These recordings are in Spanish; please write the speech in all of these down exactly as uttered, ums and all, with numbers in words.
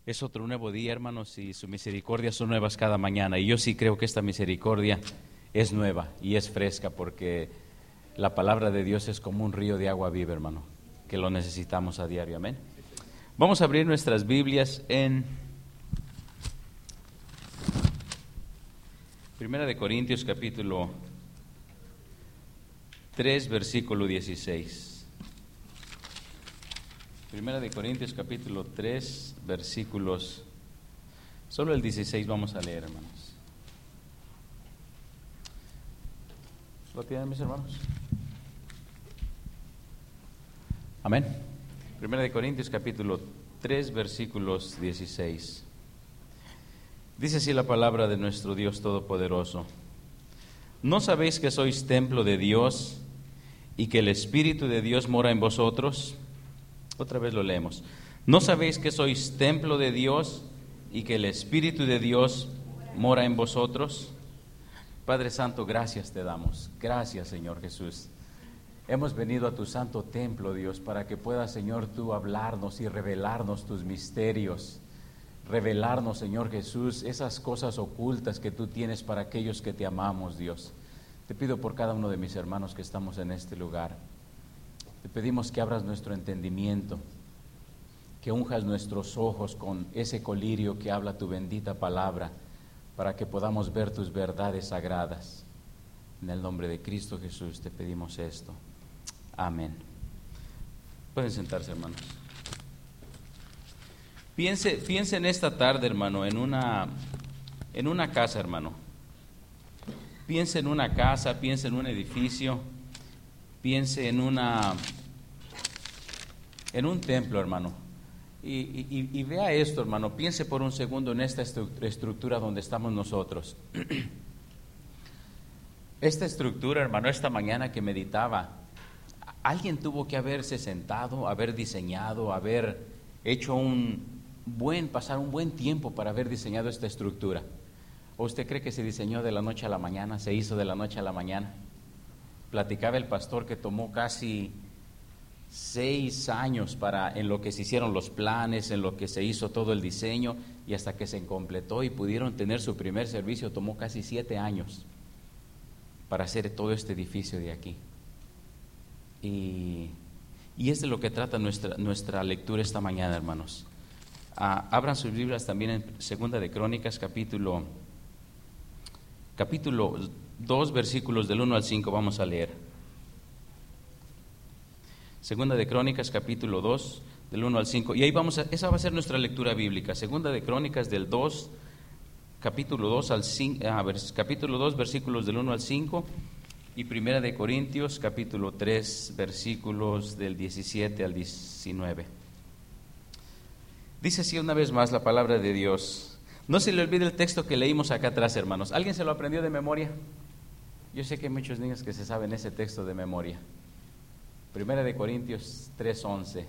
Es otro nuevo día, hermanos, y sus misericordias son nuevas cada mañana. Y yo sí creo que esta misericordia es nueva y es fresca, porque la palabra de Dios es como un río de agua viva, hermano, que lo necesitamos a diario. Amén. Vamos a abrir nuestras Biblias en Primera de Corintios, capítulo tres, versículo dieciséis. Primera de Corintios, capítulo tres, versículos, solo el dieciséis vamos a leer, hermanos. ¿Lo tienen, mis hermanos? Amén. Primera de Corintios, capítulo tres, versículos dieciséis. Dice así la palabra de nuestro Dios Todopoderoso: ¿no sabéis que sois templo de Dios y que el Espíritu de Dios mora en vosotros? Otra vez lo leemos. ¿No sabéis que sois templo de Dios y que el Espíritu de Dios mora en vosotros? Padre Santo, gracias te damos. Gracias, Señor Jesús. Hemos venido a tu santo templo, Dios, para que puedas, Señor, tú hablarnos y revelarnos tus misterios. Revelarnos, Señor Jesús, esas cosas ocultas que tú tienes para aquellos que te amamos, Dios. Te pido por cada uno de mis hermanos que estamos en este lugar. Te pedimos que abras nuestro entendimiento, que unjas nuestros ojos con ese colirio que habla tu bendita palabra, para que podamos ver tus verdades sagradas. En el nombre de Cristo Jesús te pedimos esto. Amén. Pueden sentarse, hermanos. Piense, piense en esta tarde, hermano, en una, en una casa, hermano. Piense en una casa, piense en un edificio, piense en una, en un templo, hermano. Y, y, y vea esto, hermano. Piense por un segundo en esta estructura donde estamos nosotros. Esta estructura, hermano, esta mañana que meditaba, alguien tuvo que haberse sentado, haber diseñado, haber hecho un buen, pasar un buen tiempo para haber diseñado esta estructura. ¿O usted cree que se diseñó de la noche a la mañana, se hizo de la noche a la mañana? Platicaba el pastor que tomó casi seis años para, en lo que se hicieron los planes, en lo que se hizo todo el diseño, y hasta que se completó y pudieron tener su primer servicio, tomó casi siete años para hacer todo este edificio de aquí. Y, y es de lo que trata nuestra, nuestra lectura esta mañana, hermanos. Ah, abran sus Biblias también en Segunda de Crónicas, capítulo, capítulo dos, versículos del uno al cinco, vamos a leer. Segunda de Crónicas, capítulo dos, del uno al cinco, y ahí vamos a, esa va a ser nuestra lectura bíblica. Segunda de Crónicas del dos, capítulo dos al cinco, ah, vers, capítulo dos, versículos del uno al cinco, y Primera de Corintios, capítulo tres, versículos del diecisiete al diecinueve. Dice así una vez más la palabra de Dios. No se le olvide el texto que leímos acá atrás, hermanos. ¿Alguien se lo aprendió de memoria? Yo sé que hay muchos niños que se saben ese texto de memoria. Primera de Corintios tres once.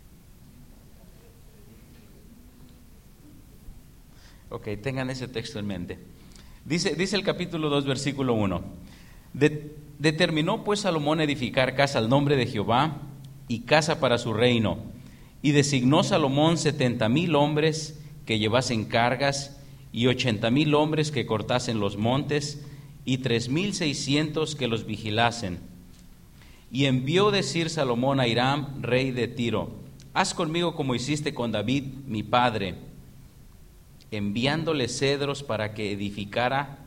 Ok, tengan ese texto en mente. Dice, dice el capítulo dos, versículo uno. De, determinó pues Salomón edificar casa al nombre de Jehová y casa para su reino. Y designó Salomón setenta mil hombres que llevasen cargas y ochenta mil hombres que cortasen los montes y tres mil seiscientos que los vigilasen. Y envió decir Salomón a Hiram, rey de Tiro: haz conmigo como hiciste con David, mi padre, enviándole cedros para que edificara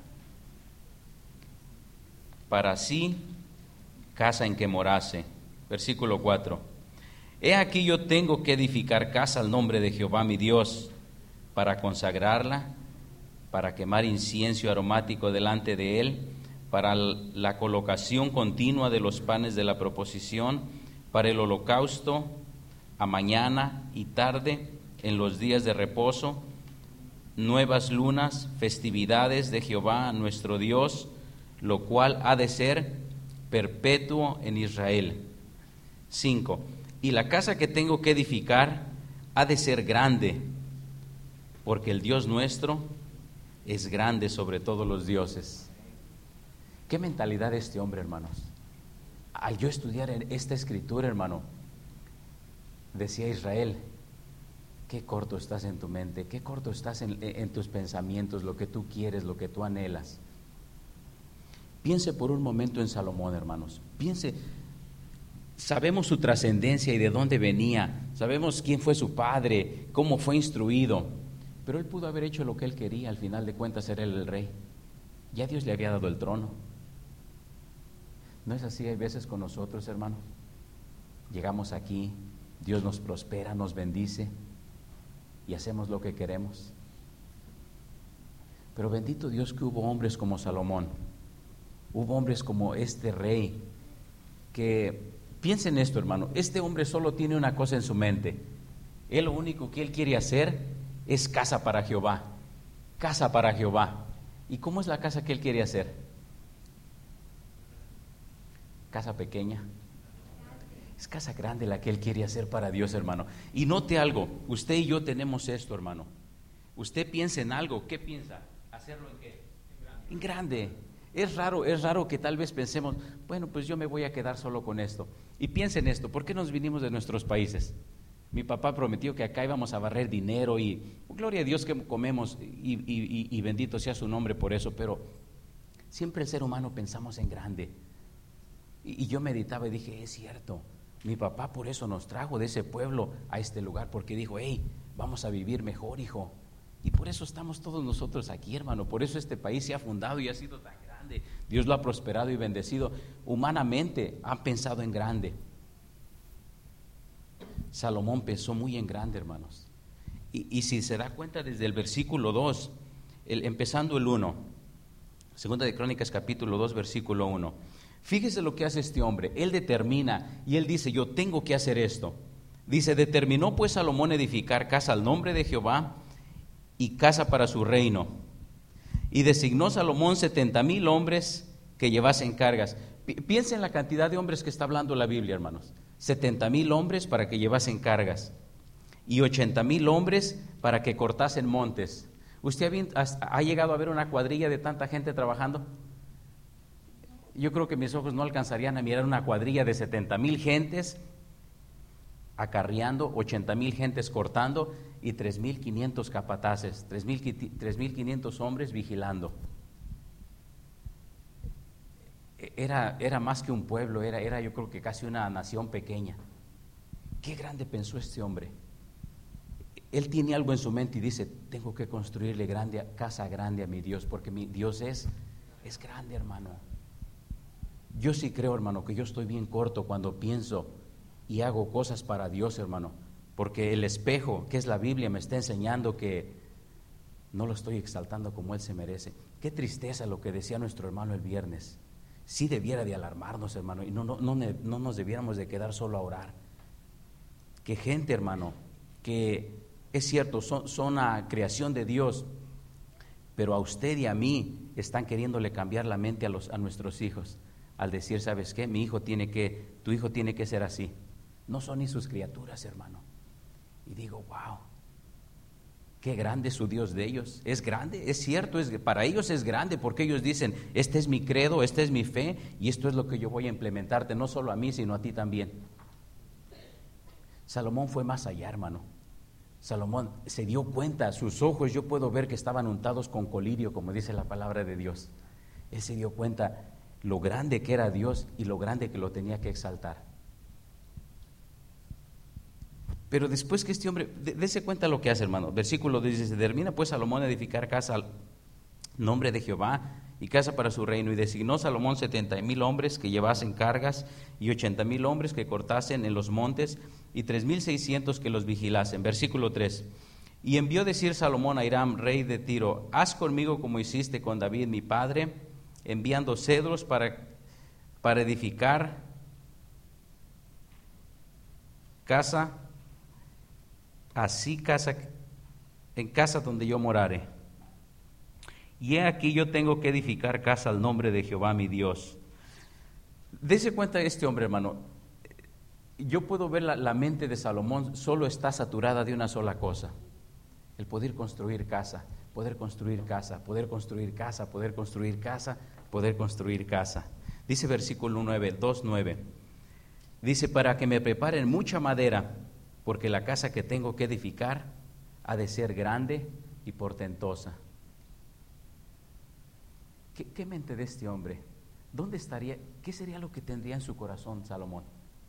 para sí casa en que morase. Versículo cuatro. He aquí yo tengo que edificar casa al nombre de Jehová mi Dios, para consagrarla, para quemar incienso aromático delante de él, para la colocación continua de los panes de la proposición, para el holocausto a mañana y tarde en los días de reposo, nuevas lunas, festividades de Jehová nuestro Dios, lo cual ha de ser perpetuo en Israel. cinco. Y la casa que tengo que edificar ha de ser grande, porque el Dios nuestro es grande sobre todos los dioses. ¿Qué mentalidad de este hombre, hermanos? Al yo estudiar esta escritura, hermano, decía Israel, qué corto estás en tu mente, qué corto estás en, en tus pensamientos, lo que tú quieres, lo que tú anhelas. Piense por un momento en Salomón, hermanos. Piense, sabemos su trascendencia y de dónde venía, sabemos quién fue su padre, cómo fue instruido, pero él pudo haber hecho lo que él quería. Al final de cuentas era él el rey. Ya Dios le había dado el trono. ¿No es así hay veces con nosotros, hermano? Llegamos aquí, Dios nos prospera, nos bendice y hacemos lo que queremos. Pero bendito Dios que hubo hombres como Salomón, hubo hombres como este rey, que piensen esto, hermano, este hombre solo tiene una cosa en su mente. Él lo único que él quiere hacer es casa para Jehová, casa para Jehová. ¿Y cómo es la casa que él quiere hacer? Casa pequeña. Es casa grande la que él quiere hacer para Dios, hermano. Y note algo, usted y yo tenemos esto, hermano. Usted piensa en algo, ¿qué piensa? ¿Hacerlo en qué? En grande. En grande. Es raro, es raro que tal vez pensemos, bueno, pues yo me voy a quedar solo con esto. Y piensen esto, ¿por qué nos vinimos de nuestros países? Mi papá prometió que acá íbamos a barrer dinero y gloria a Dios que comemos y, y, y bendito sea su nombre por eso, pero siempre el ser humano pensamos en grande. Y, y yo meditaba y dije, es cierto, mi papá por eso nos trajo de ese pueblo a este lugar, porque dijo, hey, vamos a vivir mejor, hijo. Y por eso estamos todos nosotros aquí, hermano, por eso este país se ha fundado y ha sido tan grande. Dios lo ha prosperado y bendecido. Humanamente han pensado en grande. Salomón pensó muy en grande, hermanos. Y, y si se da cuenta desde el versículo dos, el, empezando el uno, Segunda de Crónicas capítulo dos, versículo uno. Fíjese lo que hace este hombre. Él determina y él dice, yo tengo que hacer esto. Dice, determinó pues Salomón edificar casa al nombre de Jehová y casa para su reino. Y designó Salomón setenta mil hombres que llevasen cargas. Piensa en la cantidad de hombres que está hablando la Biblia, hermanos. setenta mil hombres para que llevasen cargas y ochenta mil hombres para que cortasen montes. ¿Usted ha, ha llegado a ver una cuadrilla de tanta gente trabajando? Yo creo que mis ojos no alcanzarían a mirar una cuadrilla de setenta mil gentes acarreando, ochenta mil gentes cortando y tres mil quinientos capataces, tres mil quinientos hombres vigilando. Era, era más que un pueblo, era, era yo creo que casi una nación pequeña. Qué grande pensó este hombre. Él tiene algo en su mente y dice, tengo que construirle grande, casa grande a mi Dios, porque mi Dios es, es grande, hermano. Yo sí creo, hermano, que yo estoy bien corto cuando pienso y hago cosas para Dios, hermano, porque el espejo, que es la Biblia, me está enseñando que no lo estoy exaltando como Él se merece. Qué tristeza lo que decía nuestro hermano el viernes. Sí debiera de alarmarnos, hermano, y no, no, no, no nos debiéramos de quedar solo a orar. Que gente, hermano, que es cierto, son, son a creación de Dios, pero a usted y a mí están queriéndole cambiar la mente a, los, a nuestros hijos, al decir, ¿sabes qué? Mi hijo tiene que, tu hijo tiene que ser así. No son ni sus criaturas, hermano. Y digo, wow, qué grande es su Dios de ellos. Es grande, es cierto, es, para ellos es grande, porque ellos dicen, este es mi credo, esta es mi fe, y esto es lo que yo voy a implementarte, no solo a mí, sino a ti también. Salomón fue más allá, hermano. Salomón se dio cuenta, sus ojos yo puedo ver que estaban untados con colirio, como dice la palabra de Dios. Él se dio cuenta lo grande que era Dios y lo grande que lo tenía que exaltar. Pero después que este hombre, dése cuenta lo que hace, hermano. Versículo dice, se termina pues Salomón a edificar casa al nombre de Jehová y casa para su reino, y designó Salomón setenta mil hombres que llevasen cargas y ochenta mil hombres que cortasen en los montes y tres mil seiscientos que los vigilasen. Versículo tres, y envió decir Salomón a Hiram, rey de Tiro, haz conmigo como hiciste con David mi padre, enviando cedros para, para edificar casa, así casa, en casa donde yo morare. Y he aquí yo tengo que edificar casa al nombre de Jehová mi Dios. Dese cuenta de este hombre, hermano. Yo puedo ver la, la mente de Salomón solo está saturada de una sola cosa: el poder construir casa, poder construir casa, poder construir casa, poder construir casa, poder construir casa. Dice versículo nueve, dos nueve. Dice, para que me preparen mucha madera, porque la casa que tengo que edificar ha de ser grande y portentosa. ¿Qué, qué mente de este hombre? ¿Dónde estaría? ¿Qué sería lo que tendría en su corazón Salomón?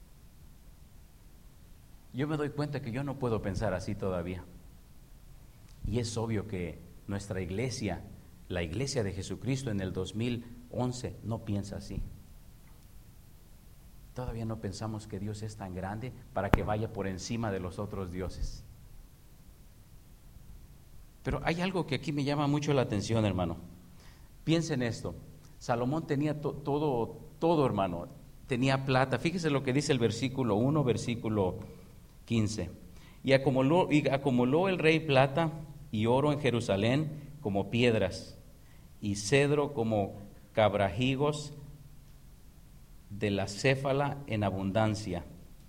Yo me doy cuenta que yo no puedo pensar así todavía. Y es obvio que nuestra iglesia, la iglesia de Jesucristo en el dos mil once, no piensa así. Todavía no pensamos que Dios es tan grande para que vaya por encima de los otros dioses. Pero hay algo que aquí me llama mucho la atención, hermano. Piensen esto. Salomón tenía to- todo, todo, hermano. Tenía plata. Fíjese lo que dice el versículo uno, versículo quince. Y acumuló, y acumuló el rey plata y oro en Jerusalén como piedras, y cedro como cabrajigos de la céfala en abundancia.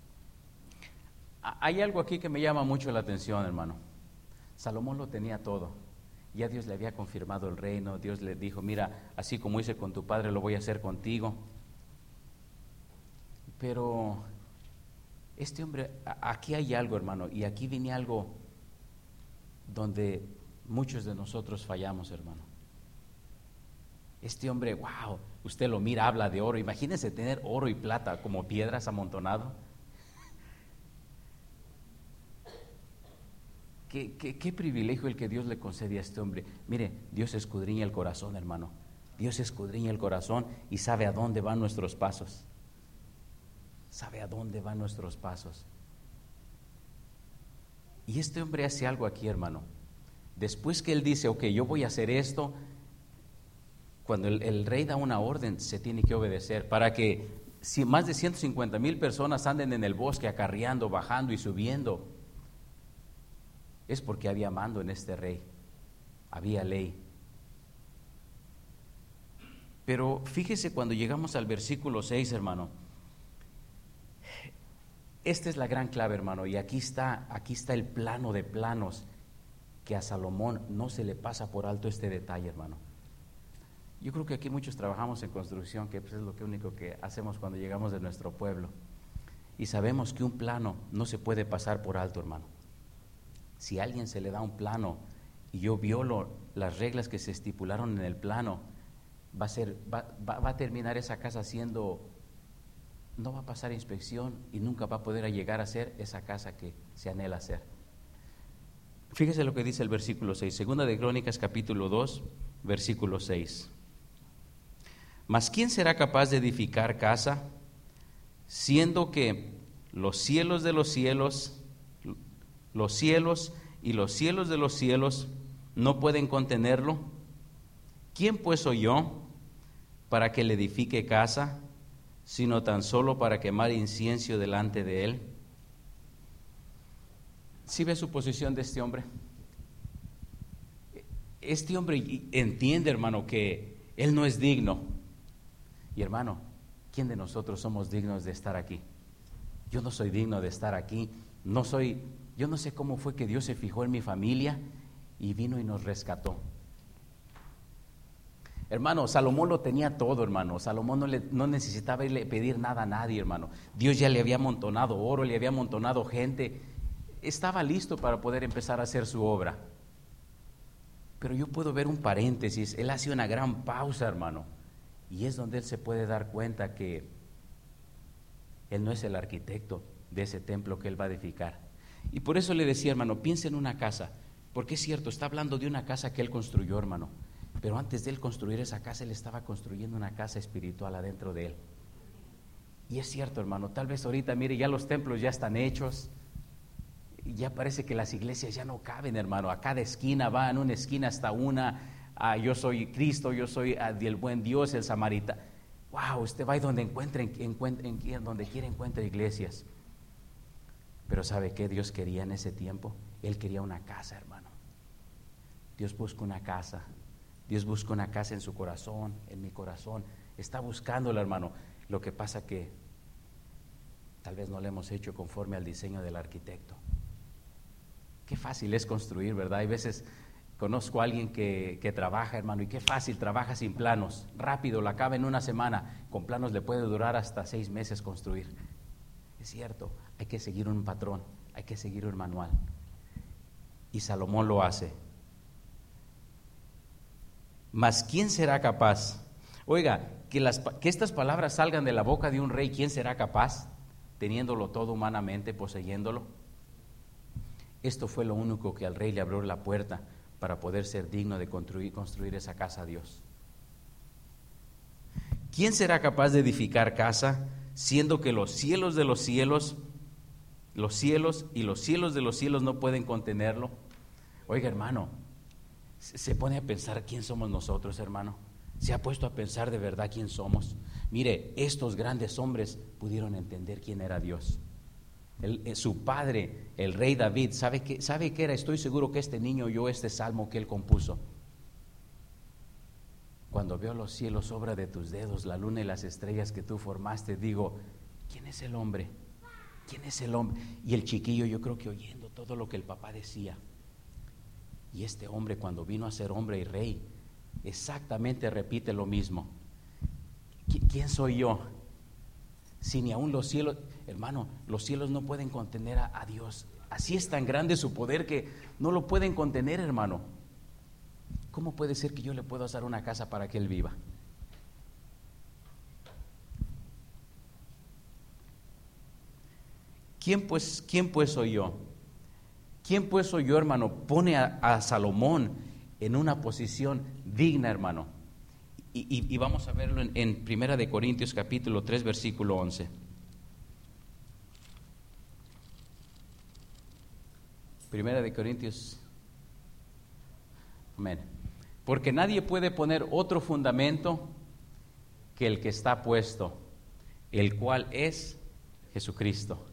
Hay algo aquí que me llama mucho la atención, hermano. Salomón lo tenía todo. Ya Dios le había confirmado el reino. Dios le dijo, mira, así como hice con tu padre, lo voy a hacer contigo. Pero este hombre, aquí hay algo, hermano, y aquí viene algo donde muchos de nosotros fallamos, hermano. Este hombre, wow, usted lo mira, habla de oro. Imagínense tener oro y plata como piedras amontonado. ¿Qué, qué, qué privilegio el que Dios le concede a este hombre. Mire, Dios escudriña el corazón, hermano. Dios escudriña el corazón y sabe a dónde van nuestros pasos. Sabe a dónde van nuestros pasos. Y este hombre hace algo aquí, hermano. Después que él dice, ok, yo voy a hacer esto, cuando el, el rey da una orden, se tiene que obedecer para que si más de ciento cincuenta mil personas anden en el bosque acarreando, bajando y subiendo. Es porque había mando en este rey, había ley. Pero fíjese cuando llegamos al versículo seis, hermano. Esta es la gran clave, hermano, y aquí está, aquí está el plano de planos, que a Salomón no se le pasa por alto este detalle, hermano. Yo creo que aquí muchos trabajamos en construcción, que pues es lo que único que hacemos cuando llegamos de nuestro pueblo. Y sabemos que un plano no se puede pasar por alto, hermano. Si a alguien se le da un plano y yo violo las reglas que se estipularon en el plano, va a ser, va, va, va a terminar esa casa siendo, no va a pasar inspección y nunca va a poder llegar a ser esa casa que se anhela ser. Fíjese lo que dice el versículo seis, Segunda de Crónicas capítulo dos, versículo seis. Mas ¿quién será capaz de edificar casa, siendo que los cielos de los cielos, los cielos y los cielos de los cielos no pueden contenerlo? ¿Quién pues soy yo para que le edifique casa, sino tan solo para quemar incienso delante de él? ¿Sí ve su posición de este hombre? Este hombre entiende, hermano, que él no es digno. Y hermano, ¿quién de nosotros somos dignos de estar aquí? Yo no soy digno de estar aquí. No soy, yo no sé cómo fue que Dios se fijó en mi familia y vino y nos rescató. Hermano, Salomón lo tenía todo, hermano. Salomón no, le, no necesitaba irle pedir nada a nadie, hermano. Dios ya le había amontonado oro, le había amontonado gente. Estaba listo para poder empezar a hacer su obra. Pero yo puedo ver un paréntesis. Él hace una gran pausa, hermano. Y es donde él se puede dar cuenta que él no es el arquitecto de ese templo que él va a edificar. Y por eso le decía, hermano, piensa en una casa. Porque es cierto, está hablando de una casa que él construyó, hermano. Pero antes de él construir esa casa, él estaba construyendo una casa espiritual adentro de él. Y es cierto, hermano, tal vez ahorita, mire, ya los templos ya están hechos. Y ya parece que las iglesias ya no caben, hermano. A cada esquina van, una esquina hasta una. Ah, yo soy Cristo, yo soy ah, el buen Dios, el samaritano. Wow, usted va y donde encuentre, encuentre, donde quiera encuentre iglesias. Pero ¿sabe qué Dios quería en ese tiempo? Él quería una casa, hermano. Dios busca una casa. Dios busca una casa en su corazón, en mi corazón. Está buscándola, hermano. Lo que pasa que tal vez no le hemos hecho conforme al diseño del arquitecto. Qué fácil es construir, ¿verdad? Hay veces conozco a alguien que, que trabaja, hermano, y qué fácil trabaja sin planos. Rápido, la acaba en una semana. Con planos le puede durar hasta seis meses construir. Es cierto, hay que seguir un patrón, hay que seguir un manual. Y Salomón lo hace. Mas ¿quién será capaz? Oiga, que, las, que estas palabras salgan de la boca de un rey, ¿quién será capaz? Teniéndolo todo humanamente, poseyéndolo. Esto fue lo único que al rey le abrió la puerta para poder ser digno de construir, construir esa casa a Dios. ¿Quién será capaz de edificar casa, siendo que los cielos de los cielos, los cielos y los cielos de los cielos no pueden contenerlo? Oiga, hermano, se pone a pensar quién somos nosotros, hermano. Se ha puesto a pensar de verdad quién somos. Mire, estos grandes hombres pudieron entender quién era Dios. El, su padre, el rey David, ¿sabe qué, ¿sabe qué era? Estoy seguro que este niño oyó este salmo que él compuso. Cuando veo los cielos, obra de tus dedos, la luna y las estrellas que tú formaste, digo, ¿quién es el hombre? ¿Quién es el hombre? Y el chiquillo, yo creo que oyendo todo lo que el papá decía. Y este hombre, cuando vino a ser hombre y rey, exactamente repite lo mismo. ¿Quién soy yo? Si ni aún los cielos, hermano, los cielos no pueden contener a, a Dios. Así es tan grande su poder que no lo pueden contener, hermano. ¿Cómo puede ser que yo le pueda hacer una casa para que Él viva? ¿Quién pues, quién pues soy yo? ¿Quién pues soy yo, hermano? Pone a, a Salomón en una posición digna, hermano. Y, y, y vamos a verlo en, en Primera de Corintios capítulo tres, versículo once. Primera de Corintios. Amén. Porque nadie puede poner otro fundamento que el que está puesto, el cual es Jesucristo.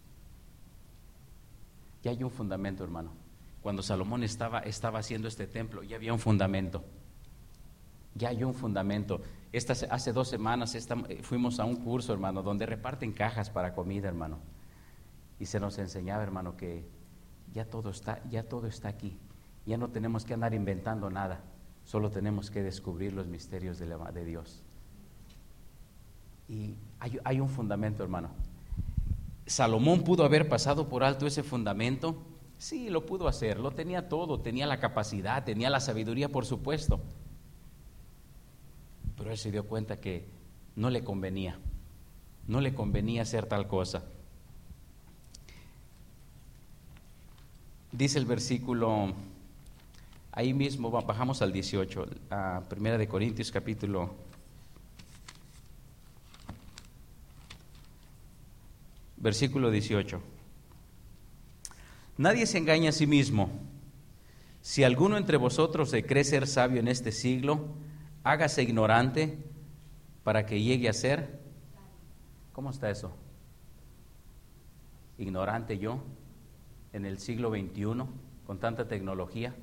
Ya hay un fundamento, hermano. Cuando Salomón estaba, estaba haciendo este templo, ya había un fundamento. Ya hay un fundamento. Esta, hace dos semanas esta, fuimos a un curso, hermano, donde reparten cajas para comida, hermano. Y se nos enseñaba, hermano, que ya todo está, ya todo está aquí. Ya no tenemos que andar inventando nada. Solo tenemos que descubrir los misterios de, la, de Dios. Y hay, hay un fundamento, hermano. ¿Salomón pudo haber pasado por alto ese fundamento? Sí, lo pudo hacer, lo tenía todo, tenía la capacidad, tenía la sabiduría, por supuesto. Pero él se dio cuenta que no le convenía, no le convenía hacer tal cosa. Dice el versículo, ahí mismo bajamos al dieciocho, a Primera de Corintios capítulo versículo dieciocho. Nadie se engaña a sí mismo. Si alguno entre vosotros se cree ser sabio en este siglo, hágase ignorante para que llegue a ser. ¿Cómo está eso? Ignorante yo en el siglo veintiuno con tanta tecnología.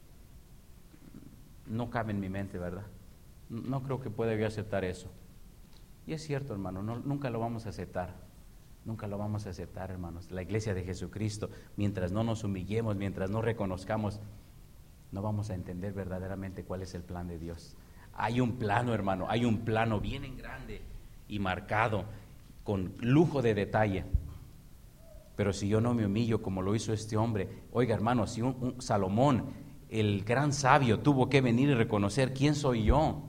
No cabe en mi mente, ¿verdad? No creo que pueda yo aceptar eso. Y es cierto, hermano, no, nunca lo vamos a aceptar. Nunca lo vamos a aceptar, hermanos. La iglesia de Jesucristo, mientras no nos humillemos, mientras no reconozcamos, no vamos a entender verdaderamente cuál es el plan de Dios. Hay un plano, hermano, hay un plano bien en grande y marcado, con lujo de detalle. Pero si yo no me humillo como lo hizo este hombre, oiga, hermano, si un, un Salomón, el gran sabio, tuvo que venir y reconocer quién soy yo.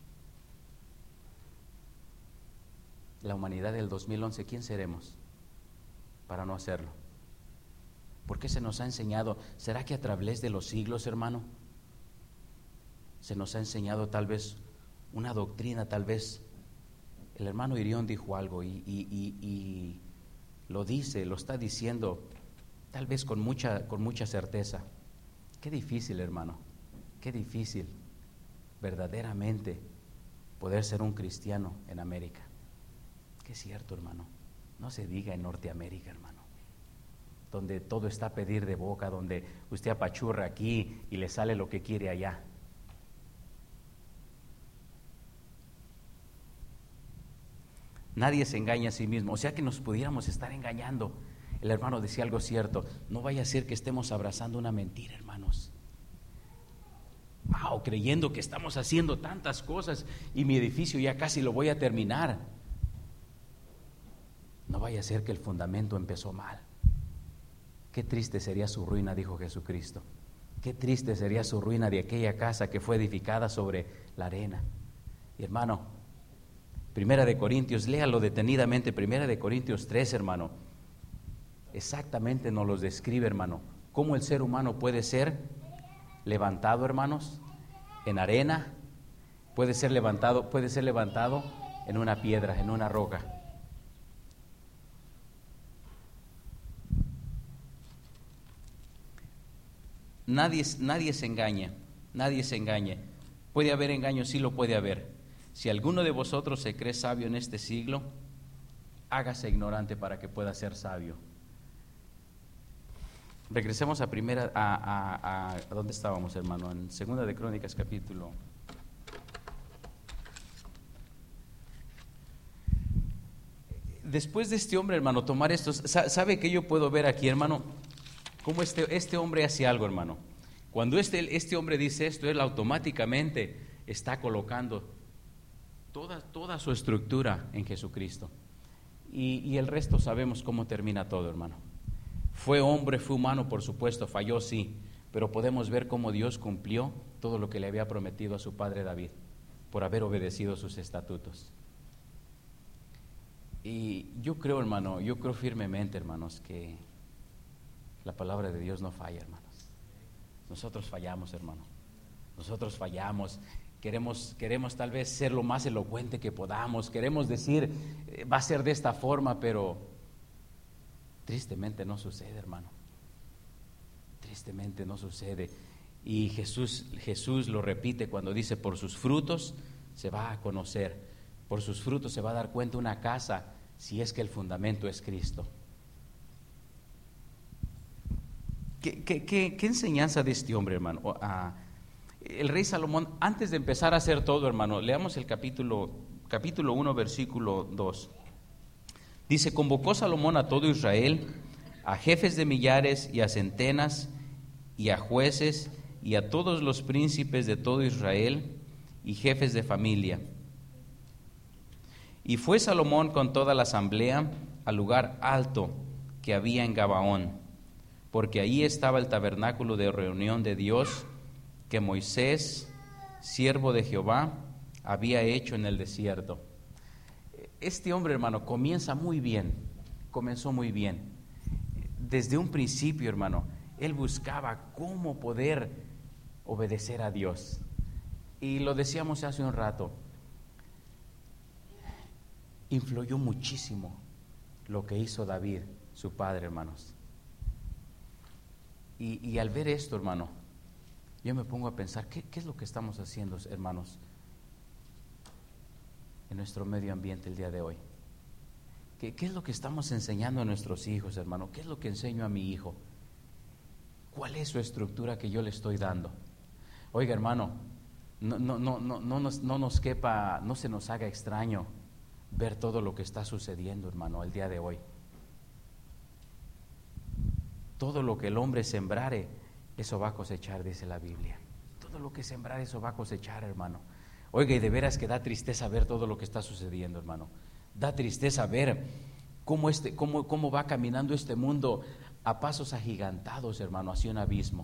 La humanidad del dos mil once, ¿quién seremos para no hacerlo? ¿Por qué se nos ha enseñado? ¿Será que a través de los siglos, hermano, se nos ha enseñado tal vez una doctrina? Tal vez el hermano Irión dijo algo y, y, y, y lo dice, lo está diciendo tal vez con mucha, con mucha certeza. Qué difícil, hermano, qué difícil verdaderamente poder ser un cristiano en América. Que es cierto, hermano, no se diga en Norteamérica, hermano, donde todo está a pedir de boca, donde usted apachurra aquí y le sale lo que quiere allá. Nadie se engaña a sí mismo, o sea que nos pudiéramos estar engañando. El hermano decía algo cierto, no vaya a ser que estemos abrazando una mentira, hermanos. Wow, creyendo que estamos haciendo tantas cosas y mi edificio ya casi lo voy a terminar. No vaya a ser que el fundamento empezó mal. Qué triste sería su ruina, dijo Jesucristo. Qué triste sería su ruina de aquella casa que fue edificada sobre la arena. Y hermano, Primera de Corintios, léalo detenidamente, Primera de Corintios tres, hermano. Exactamente nos los describe, hermano, cómo el ser humano puede ser levantado, hermanos, en arena, puede ser levantado, puede ser levantado en una piedra, en una roca. Nadie, nadie se engaña, nadie se engaña. Puede haber engaño, sí lo puede haber. Si alguno de vosotros se cree sabio en este siglo, hágase ignorante para que pueda ser sabio. Regresemos a primera, a, a, a, ¿a dónde estábamos, hermano? En Segunda de Crónicas, capítulo. Después de este hombre, hermano, tomar estos, ¿sabe qué yo puedo ver aquí, hermano? Cómo este, este hombre hace algo, hermano. Cuando este, este hombre dice esto, él automáticamente está colocando toda, toda su estructura en Jesucristo. Y, y el resto sabemos cómo termina todo, hermano. Fue hombre, fue humano, por supuesto, falló, sí, pero podemos ver cómo Dios cumplió todo lo que le había prometido a su padre David, por haber obedecido sus estatutos. Y yo creo, hermano, yo creo firmemente, hermanos, que la palabra de Dios no falla, hermanos. Nosotros fallamos, hermano. Nosotros fallamos. Queremos, queremos tal vez ser lo más elocuente que podamos. Queremos decir, eh, va a ser de esta forma, pero tristemente no sucede, hermano. Tristemente no sucede. Y Jesús, Jesús lo repite cuando dice, por sus frutos se va a conocer. Por sus frutos se va a dar cuenta una casa, si es que el fundamento es Cristo. ¿Qué, qué, qué, qué enseñanza de este hombre, hermano? Uh, el rey Salomón, antes de empezar a hacer todo, hermano, leamos el capítulo, capítulo uno, versículo dos. Dice, convocó Salomón a todo Israel, a jefes de millares y a centenas, y a jueces, y a todos los príncipes de todo Israel, y jefes de familia. Y fue Salomón con toda la asamblea al lugar alto que había en Gabaón, porque ahí estaba el tabernáculo de reunión de Dios que Moisés, siervo de Jehová, había hecho en el desierto. Este hombre, hermano, comienza muy bien, comenzó muy bien. Desde un principio, hermano, él buscaba cómo poder obedecer a Dios. Y lo decíamos hace un rato, influyó muchísimo lo que hizo David, su padre, hermanos. Y, y al ver esto, hermano, yo me pongo a pensar, ¿qué, qué es lo que estamos haciendo, hermanos, en nuestro medio ambiente el día de hoy? ¿Qué, qué es lo que estamos enseñando a nuestros hijos, hermano? ¿Qué es lo que enseño a mi hijo? ¿Cuál es su estructura que yo le estoy dando? Oiga, hermano, no, no, no, no, no, nos, no nos quepa, no se nos haga extraño ver todo lo que está sucediendo, hermano, el día de hoy. Todo lo que el hombre sembrare, eso va a cosechar, dice la Biblia. Todo lo que sembrare, eso va a cosechar, hermano. Oiga, y de veras que da tristeza ver todo lo que está sucediendo, hermano. Da tristeza ver cómo, este, cómo, cómo va caminando este mundo a pasos agigantados, hermano, hacia un abismo.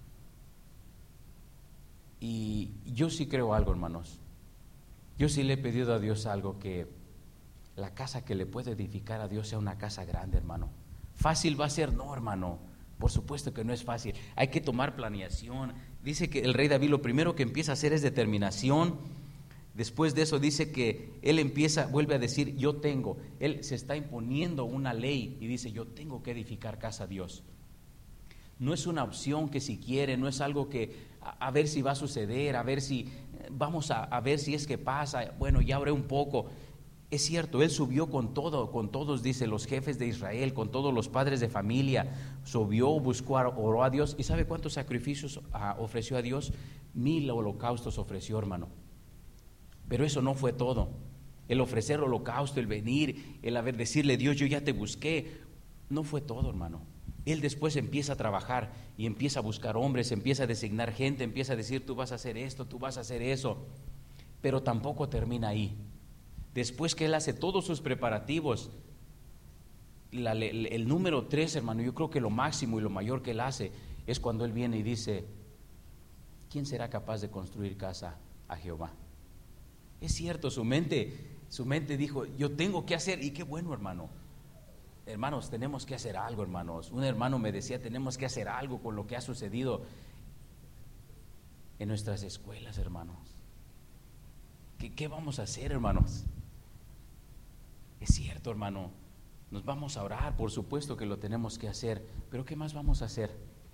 Y yo sí creo algo, hermanos. Yo sí le he pedido a Dios algo, que la casa que le puede edificar a Dios sea una casa grande, hermano. Fácil va a ser, no, hermano. Por supuesto que no es fácil. Hay que tomar planeación. Dice que el rey David lo primero que empieza a hacer es determinación. Después de eso dice que él empieza, vuelve a decir, yo tengo. Él se está imponiendo una ley y dice, yo tengo que edificar casa a Dios. No es una opción que si quiere, no es algo que a, a ver si va a suceder, a ver si, vamos a, a ver si es que pasa. Bueno, ya oré un poco. Es cierto, él subió con todo, con todos, dice, los jefes de Israel, con todos los padres de familia, subió, buscó, oró a Dios. ¿Y sabe cuántos sacrificios uh, ofreció a Dios? Mil holocaustos ofreció, hermano. Pero eso no fue todo. El ofrecer holocausto, el venir, el haber decirle, Dios, yo ya te busqué, no fue todo, hermano. Él después empieza a trabajar y empieza a buscar hombres, empieza a designar gente, empieza a decir, tú vas a hacer esto, tú vas a hacer eso. Pero tampoco termina ahí. Después que él hace todos sus preparativos, la, el, el número tres, hermano, yo creo que lo máximo y lo mayor que él hace es cuando él viene y dice: ¿quién será capaz de construir casa a Jehová? Es cierto, su mente, su mente dijo: yo tengo que hacer, y qué bueno, hermano. Hermanos, tenemos que hacer algo, hermanos. Un hermano me decía: tenemos que hacer algo con lo que ha sucedido en nuestras escuelas, hermanos. ¿Qué, qué vamos a hacer, hermanos? Es cierto, hermano. Nos vamos a orar, por supuesto que lo tenemos que hacer, pero ¿qué más vamos a hacer?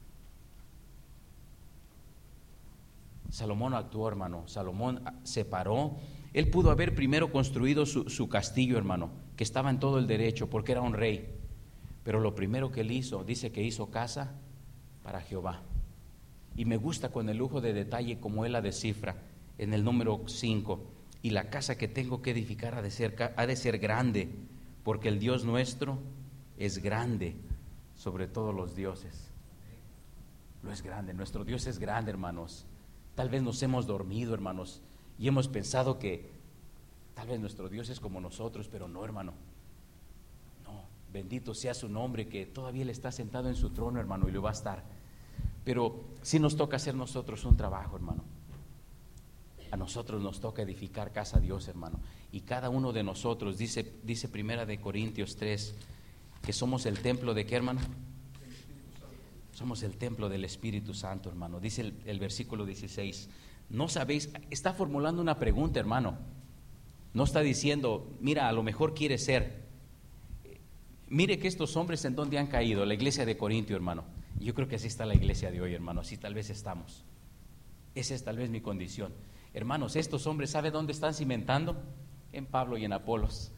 Salomón actuó, hermano. Salomón se paró. Él pudo haber primero construido su, su castillo, hermano, que estaba en todo el derecho porque era un rey. Pero lo primero que él hizo, dice que hizo casa para Jehová. Y me gusta con el lujo de detalle como él la descifra en el número cinco. Y la casa que tengo que edificar ha de ser, ha de ser grande, porque el Dios nuestro es grande sobre todos los dioses. Lo es grande, nuestro Dios es grande, hermanos. Tal vez nos hemos dormido, hermanos, y hemos pensado que tal vez nuestro Dios es como nosotros, pero no, hermano. No, bendito sea su nombre, que todavía Él está sentado en su trono, hermano, y lo va a estar. Pero sí nos toca hacer nosotros un trabajo, hermano. A nosotros nos toca edificar casa a Dios, hermano. Y cada uno de nosotros, dice, dice Primera de Corintios tres, que somos el templo de ¿qué, hermano? Somos el templo del Espíritu Santo, hermano. Dice el, el versículo dieciséis. No sabéis, está formulando una pregunta, hermano. No está diciendo: mira, a lo mejor quiere ser. Mire que estos hombres en donde han caído, la iglesia de Corintio, hermano. Yo creo que así está la iglesia de hoy, hermano. Así tal vez estamos. Esa es tal vez mi condición. Hermanos, estos hombres, ¿sabe dónde están cimentando? En Pablo y en Apolos.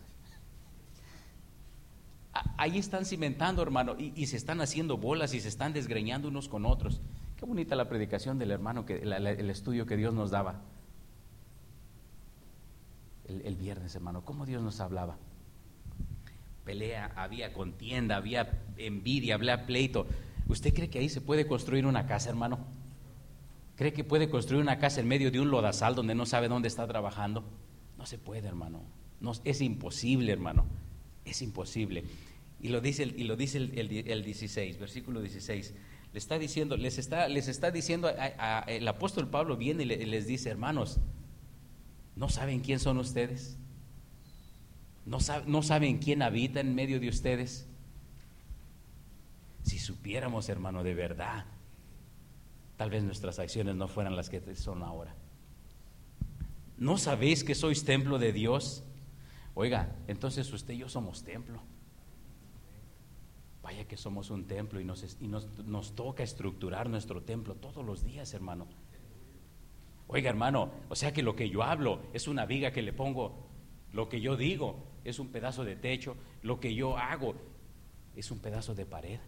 Ahí están cimentando, hermano, y, y se están haciendo bolas y se están desgreñando unos con otros. Qué bonita la predicación del hermano, que la, la, el estudio que Dios nos daba el, el viernes, hermano. Cómo Dios nos hablaba. Pelea, había contienda, había envidia, había pleito. ¿Usted cree que ahí se puede construir una casa, hermano? ¿Cree que puede construir una casa en medio de un lodazal donde no sabe dónde está trabajando? No se puede, hermano. No, es imposible, hermano. Es imposible. Y lo dice, y lo dice el, el, el dieciséis, versículo dieciséis. Le está diciendo, les está, les está diciendo, a, a, el apóstol Pablo viene y le, les dice: hermanos, ¿no saben quién son ustedes? ¿No, sab, ¿No saben quién habita en medio de ustedes? Si supiéramos, hermano, de verdad, tal vez nuestras acciones no fueran las que son ahora. ¿No sabéis que sois templo de Dios? Oiga, entonces usted y yo somos templo. Vaya que somos un templo y, nos, y nos, nos toca estructurar nuestro templo todos los días, hermano. Oiga, hermano, o sea que lo que yo hablo es una viga que le pongo, lo que yo digo es un pedazo de techo, lo que yo hago es un pedazo de pared.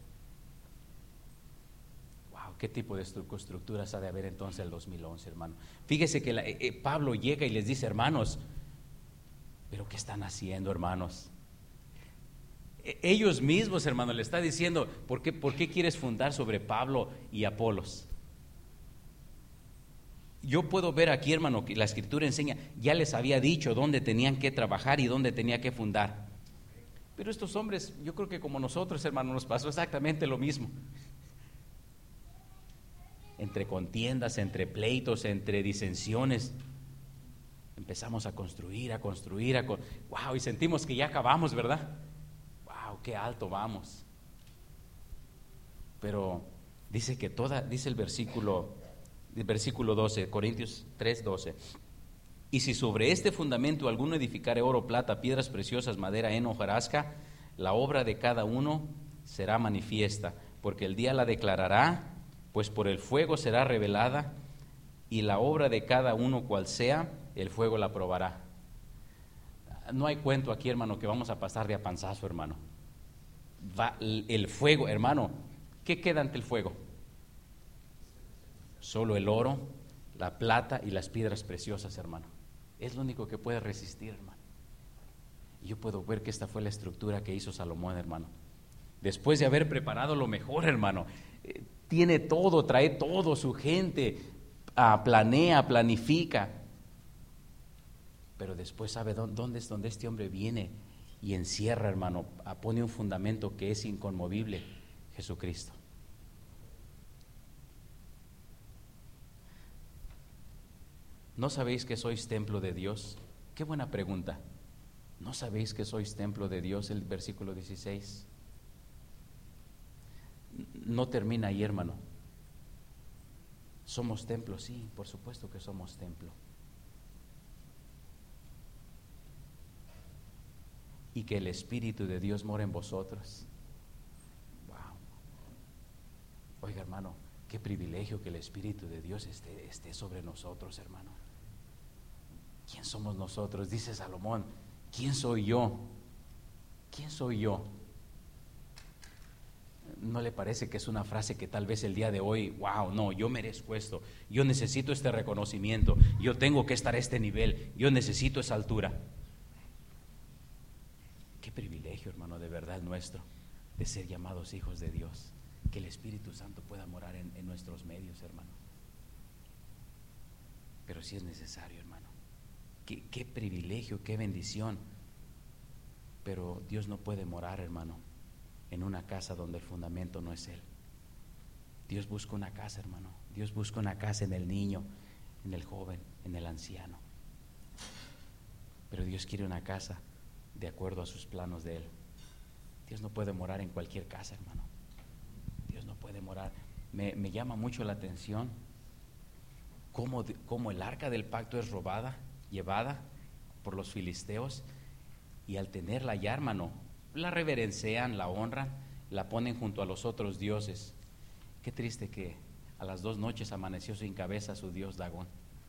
Wow, qué tipo de estructuras ha de haber entonces el dos mil once, hermano. Fíjese que la, eh, Pablo llega y les dice: hermanos, ¿pero qué están haciendo, hermanos? Ellos mismos, hermano, le está diciendo: ¿por qué, ¿por qué quieres fundar sobre Pablo y Apolos? Yo puedo ver aquí, hermano, que la Escritura enseña, ya les había dicho dónde tenían que trabajar y dónde tenía que fundar. Pero estos hombres, yo creo que como nosotros, hermano, nos pasó exactamente lo mismo. Entre contiendas, entre pleitos, entre disensiones, empezamos a construir, a construir, a con... wow, y sentimos que ya acabamos, ¿verdad? Wow, qué alto vamos. Pero dice que toda, dice el versículo, el versículo doce, Corintios tres, doce. Y si sobre este fundamento alguno edificare oro, plata, piedras preciosas, madera, heno, hojarasca, la obra de cada uno será manifiesta, porque el día la declarará, pues por el fuego será revelada, y la obra de cada uno cual sea, el fuego la probará. No hay cuento aquí, hermano, que vamos a pasar de a panzazo, hermano. Va el fuego, hermano. ¿Qué queda ante el fuego? Solo el oro, la plata y las piedras preciosas, hermano. Es lo único que puede resistir, hermano. Y yo puedo ver que esta fue la estructura que hizo Salomón, hermano. Después de haber preparado lo mejor, hermano, eh, tiene todo, trae todo, su gente, ah, planea, planifica. Pero después sabe dónde, dónde es donde este hombre viene y encierra, hermano, pone un fundamento que es inconmovible, Jesucristo. ¿No sabéis que sois templo de Dios? Qué buena pregunta. ¿No sabéis que sois templo de Dios? El versículo dieciséis. No termina ahí, hermano. ¿Somos templo? Sí, por supuesto que somos templo. Y que el Espíritu de Dios mora en vosotros. Wow. Oiga, hermano, qué privilegio que el Espíritu de Dios esté, esté sobre nosotros, hermano. ¿Quién somos nosotros? Dice Salomón, ¿quién soy yo? ¿Quién soy yo? ¿No le parece que es una frase que tal vez el día de hoy, wow, no, yo merezco esto, yo necesito este reconocimiento, yo tengo que estar a este nivel, yo necesito esa altura? Qué privilegio, hermano, de verdad nuestro, de ser llamados hijos de Dios, que el Espíritu Santo pueda morar en, en nuestros medios, hermano. Pero sí es necesario, hermano. Qué, qué privilegio, qué bendición. Pero Dios no puede morar, hermano, en una casa donde el fundamento no es Él. Dios busca una casa, hermano. Dios busca una casa en el niño, en el joven, en el anciano. Pero Dios quiere una casa de acuerdo a sus planos de Él. Dios no puede morar en cualquier casa, hermano. Dios no puede morar. Me, me llama mucho la atención cómo, cómo el arca del pacto es robada, llevada por los filisteos, y al tenerla ya, hermano, la reverencian, la honran, la ponen junto a los otros dioses. Qué triste que a las dos noches amaneció sin cabeza su dios Dagón.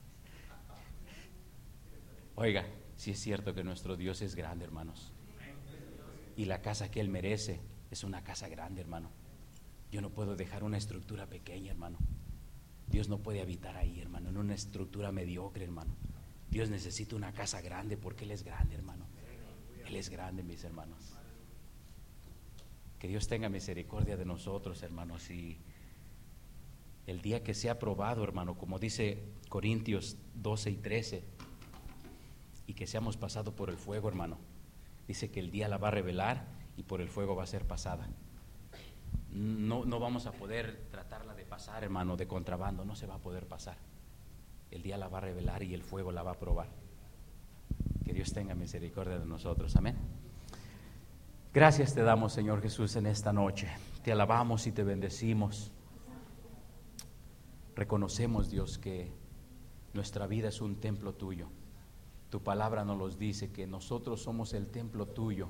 Oiga, sí es cierto que nuestro Dios es grande, hermanos, y la casa que Él merece es una casa grande, hermano. Yo no puedo dejar una estructura pequeña, hermano. Dios no puede habitar ahí, hermano, en una estructura mediocre, hermano. Dios necesita una casa grande porque Él es grande, hermano. Él es grande, mis hermanos. Que Dios tenga misericordia de nosotros, hermanos, y el día que sea probado, hermano, como dice Corintios doce y trece, y que seamos pasados por el fuego, hermano. Dice que el día la va a revelar y por el fuego va a ser pasada. No, no vamos a poder tratarla de pasar, hermano, de contrabando, no se va a poder pasar. El día la va a revelar y el fuego la va a probar. Que Dios tenga misericordia de nosotros, amén. Gracias te damos, Señor Jesús, en esta noche. Te alabamos y te bendecimos. Reconocemos, Dios, que nuestra vida es un templo tuyo. Tu palabra nos los dice, que nosotros somos el templo tuyo.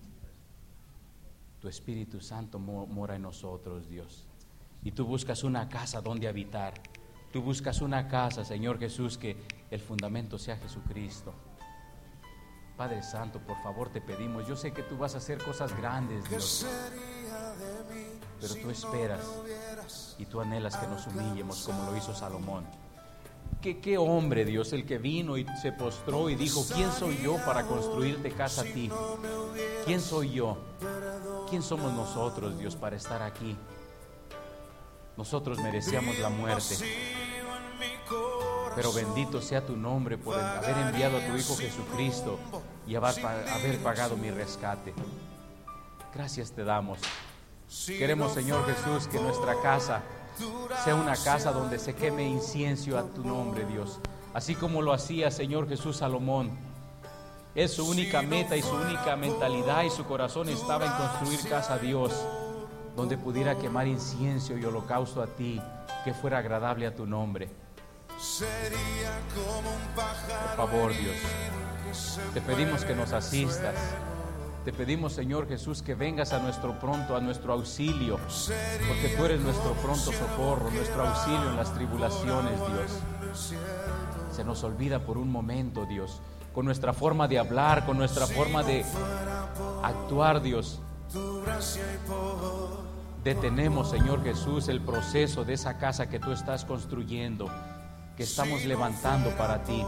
Tu Espíritu Santo mora en nosotros, Dios. Y tú buscas una casa donde habitar. Tú buscas una casa, Señor Jesús, que el fundamento sea Jesucristo. Padre Santo, por favor te pedimos, yo sé que tú vas a hacer cosas grandes, Dios, pero tú esperas y tú anhelas que nos humillemos como lo hizo Salomón. ¿Qué, qué hombre, Dios, el que vino y se postró y dijo, ¿quién soy yo para construirte casa a ti? ¿Quién soy yo? ¿Quién somos nosotros, Dios, para estar aquí? Nosotros merecíamos la muerte, pero bendito sea tu nombre por haber enviado a tu Hijo Jesucristo y haber pagado mi rescate. Gracias te damos. Queremos, Señor Jesús, que nuestra casa sea una casa donde se queme incienso a tu nombre, Dios, así como lo hacía, Señor Jesús, Salomón. Es su única meta y su única mentalidad y su corazón estaba en construir casa a Dios, donde pudiera quemar incienso y holocausto a ti, que fuera agradable a tu nombre. Por favor, Dios, te pedimos que nos asistas. Te pedimos, Señor Jesús, que vengas a nuestro pronto, a nuestro auxilio, porque tú eres nuestro pronto socorro, nuestro auxilio en las tribulaciones, Dios. Se nos olvida por un momento, Dios, con nuestra forma de hablar, con nuestra forma de actuar, Dios. Detenemos, Señor Jesús, el proceso de esa casa que tú estás construyendo, que estamos levantando para ti.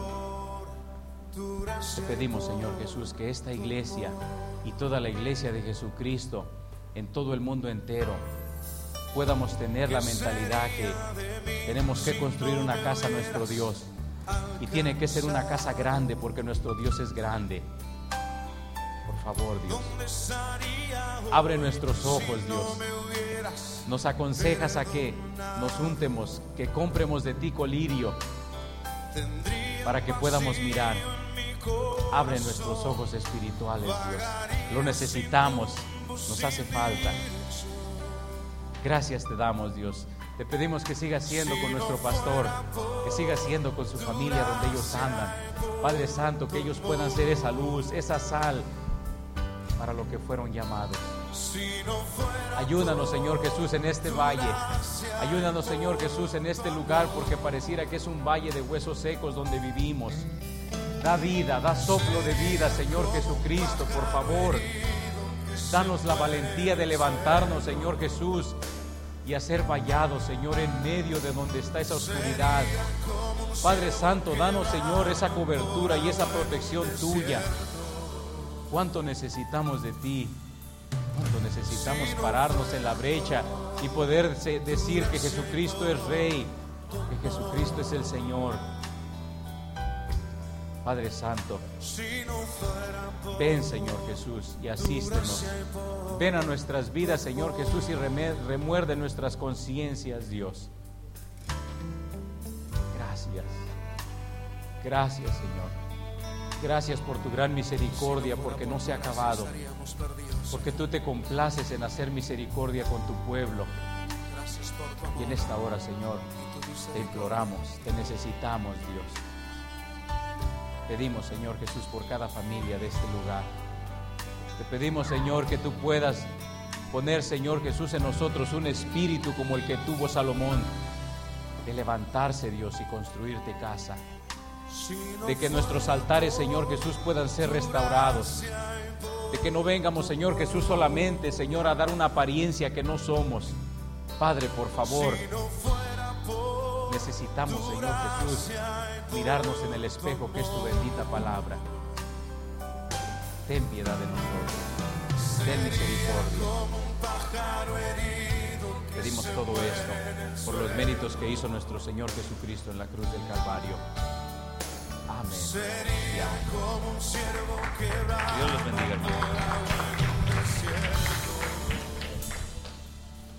Te pedimos, Señor Jesús, que esta iglesia y toda la iglesia de Jesucristo en todo el mundo entero podamos tener la mentalidad que tenemos que construir una casa a nuestro Dios, y tiene que ser una casa grande porque nuestro Dios es grande. Por favor, Dios. Abre nuestros ojos, Dios. Nos aconsejas a que nos untemos, que compremos de ti colirio, para que podamos mirar. Abre nuestros ojos espirituales, Dios. Lo necesitamos, nos hace falta. Gracias te damos, Dios. Te pedimos que siga siendo con nuestro pastor, que siga siendo con su familia donde ellos andan. Padre Santo, que ellos puedan ser esa luz, esa sal para lo que fueron llamados. Ayúdanos, Señor Jesús, en este valle. Ayúdanos, Señor Jesús, en este lugar, porque pareciera que es un valle de huesos secos donde vivimos. Da vida, da soplo de vida, Señor Jesucristo, por favor. Danos la valentía de levantarnos, Señor Jesús, y a ser vallados, Señor, en medio de donde está esa oscuridad. Padre Santo, danos, Señor, esa cobertura y esa protección tuya. Cuánto necesitamos de ti, cuánto necesitamos pararnos en la brecha y poder decir que Jesucristo es Rey, que Jesucristo es el Señor. Padre Santo, ven, Señor Jesús, y asístenos. Ven a nuestras vidas, Señor Jesús, y remuerde nuestras conciencias, Dios. Gracias. Gracias, Señor. Gracias por tu gran misericordia, porque no se ha acabado. Porque tú te complaces en hacer misericordia con tu pueblo. Y en esta hora, Señor, te imploramos, te necesitamos, Dios. Pedimos, Señor Jesús, por cada familia de este lugar. Te pedimos, Señor, que tú puedas poner, Señor Jesús, en nosotros un espíritu como el que tuvo Salomón, de levantarse, Dios, y construirte casa. De que nuestros altares, Señor Jesús, puedan ser restaurados. De que no vengamos, Señor Jesús, solamente, Señor, a dar una apariencia que no somos. Padre, por favor, necesitamos, Señor Jesús, mirarnos en el espejo que es tu bendita palabra. Ten piedad de nosotros, ten misericordia. Pedimos todo esto por los méritos que hizo nuestro Señor Jesucristo en la cruz del Calvario. Amén. Y amén. Dios los